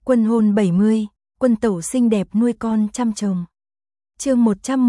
Quân hôn 70, quân tẩu xinh đẹp nuôi con chăm chồng. Chương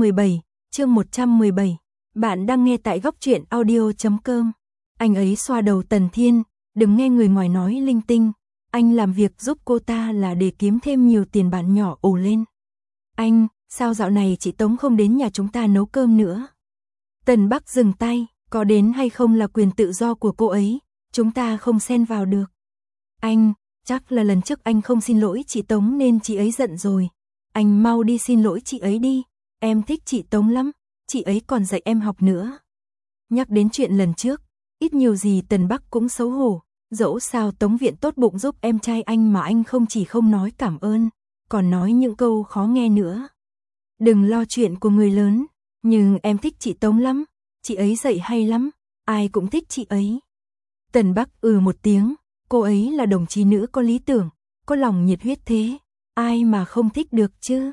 117, bạn đang nghe tại góc truyện audio.com. Anh ấy xoa đầu Tần Thiên, đừng nghe người ngoài nói linh tinh, anh làm việc giúp cô ta là để kiếm thêm nhiều tiền. Bạn nhỏ ồ lên. Anh, sao dạo này chị Tống không đến nhà chúng ta nấu cơm nữa? Tần Bắc dừng tay, có đến hay không là quyền tự do của cô ấy, chúng ta không xen vào được. Anh, chắc là lần trước anh không xin lỗi chị Tống nên chị ấy giận rồi. Anh mau đi xin lỗi chị ấy đi, em thích chị Tống lắm, chị ấy còn dạy em học nữa. Nhắc đến chuyện lần trước, ít nhiều gì Tần Bắc cũng xấu hổ, dẫu sao Tống Viện tốt bụng giúp em trai anh mà anh không chỉ không nói cảm ơn, còn nói những câu khó nghe nữa. Đừng lo chuyện của người lớn, nhưng em thích chị Tống lắm, chị ấy dạy hay lắm, ai cũng thích chị ấy. Tần Bắc một tiếng, cô ấy là đồng chí nữ có lý tưởng, có lòng nhiệt huyết thế, ai mà không thích được chứ.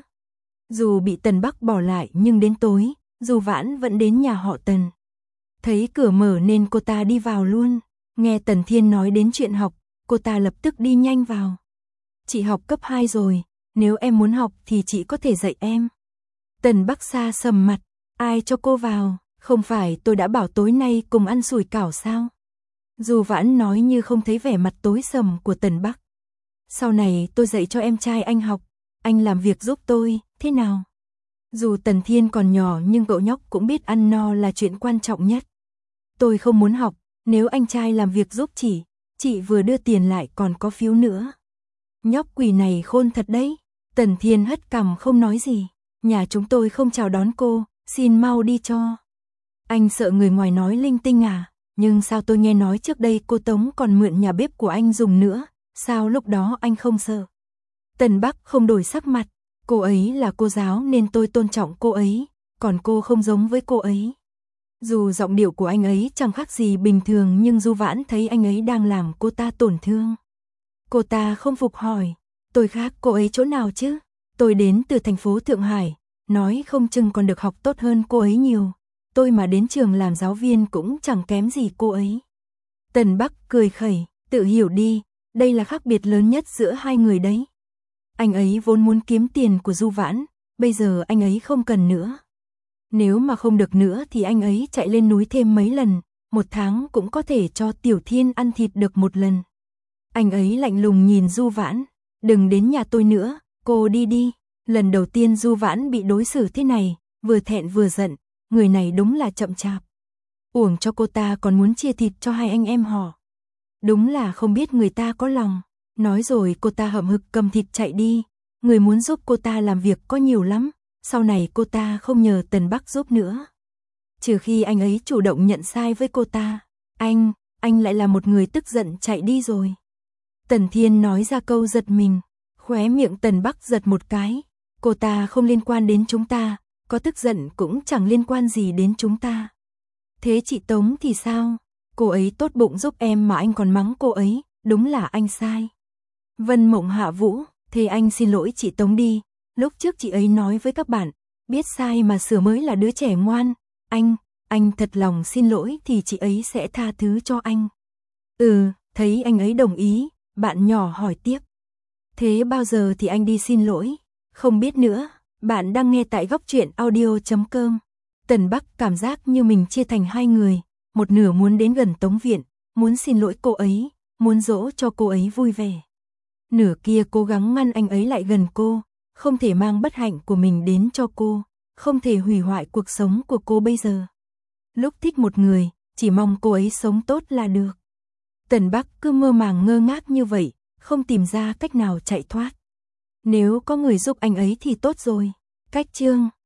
Dù bị Tần Bắc bỏ lại nhưng đến tối, Du Vãn vẫn đến nhà họ Tần. Thấy cửa mở nên cô ta đi vào luôn, nghe Tần Thiên nói đến chuyện học, cô ta lập tức đi nhanh vào. Chị học cấp 2 rồi, nếu em muốn học thì chị có thể dạy em. Tần Bắc xa sầm mặt, ai cho cô vào, không phải tôi đã bảo tối nay cùng ăn sủi cảo sao? Du Vãn nói như không thấy vẻ mặt tối sầm của Tần Bắc. Sau này tôi dạy cho em trai anh học, anh làm việc giúp tôi, thế nào? Dù Tần Thiên còn nhỏ nhưng cậu nhóc cũng biết ăn no là chuyện quan trọng nhất. Tôi không muốn học, nếu anh trai làm việc giúp chị vừa đưa tiền lại còn có phiếu nữa. Nhóc quỷ này khôn thật đấy. Tần Thiên hất cằm không nói gì. Nhà chúng tôi không chào đón cô, xin mau đi cho. Anh sợ người ngoài nói linh tinh à? Nhưng sao tôi nghe nói trước đây cô Tống còn mượn nhà bếp của anh dùng nữa, sao lúc đó anh không sợ? Tần Bắc không đổi sắc mặt, cô ấy là cô giáo nên tôi tôn trọng cô ấy, còn cô không giống với cô ấy. Dù giọng điệu của anh ấy chẳng khác gì bình thường nhưng Du Vãn thấy anh ấy đang làm cô ta tổn thương. Cô ta không phục hỏi, tôi khác cô ấy chỗ nào chứ? Tôi đến từ thành phố Thượng Hải, nói không chừng còn được học tốt hơn cô ấy nhiều. Tôi mà đến trường làm giáo viên cũng chẳng kém gì cô ấy. Tần Bắc cười khẩy, tự hiểu đi, đây là khác biệt lớn nhất giữa hai người đấy. Anh ấy vốn muốn kiếm tiền của Du Vãn, bây giờ anh ấy không cần nữa. Nếu mà không được nữa thì anh ấy chạy lên núi thêm mấy lần, một tháng cũng có thể cho Tiểu Thiên ăn thịt được một lần. Anh ấy lạnh lùng nhìn Du Vãn, đừng đến nhà tôi nữa, cô đi đi. Lần đầu tiên Du Vãn bị đối xử thế này, vừa thẹn vừa giận, người này đúng là chậm chạp. Uổng cho cô ta còn muốn chia thịt cho hai anh em họ. Đúng là không biết người ta có lòng. Nói rồi cô ta hậm hực cầm thịt chạy đi. Người muốn giúp cô ta làm việc có nhiều lắm. Sau này cô ta không nhờ Tần Bắc giúp nữa. Trừ khi anh ấy chủ động nhận sai với cô ta. Anh lại là một người tức giận chạy đi rồi. Tần Thiên nói ra câu giật mình. Khóe miệng Tần Bắc giật một cái. Cô ta không liên quan đến chúng ta. Có tức giận cũng chẳng liên quan gì đến chúng ta. Thế chị Tống thì sao? Cô ấy tốt bụng giúp em mà anh còn mắng cô ấy, đúng là anh sai. Vân Mộng hạ vũ, thế anh xin lỗi chị Tống đi. Lúc trước chị ấy nói với các bạn, biết sai mà sửa mới là đứa trẻ ngoan. Anh thật lòng xin lỗi thì chị ấy sẽ tha thứ cho anh. Thấy anh ấy đồng ý, bạn nhỏ hỏi tiếp. Thế bao giờ thì anh đi xin lỗi? Không biết nữa. Bạn đang nghe tại góc truyện audio.com. Tần Bắc cảm giác như mình chia thành hai người, một nửa muốn đến gần Tống Viện, muốn xin lỗi cô ấy, muốn dỗ cho cô ấy vui vẻ. Nửa kia cố gắng ngăn anh ấy lại gần cô, không thể mang bất hạnh của mình đến cho cô, không thể hủy hoại cuộc sống của cô bây giờ. Lúc thích một người, chỉ mong cô ấy sống tốt là được. Tần Bắc cứ mơ màng ngơ ngác như vậy, không tìm ra cách nào chạy thoát. Nếu có người giúp anh ấy thì tốt rồi. Cách chương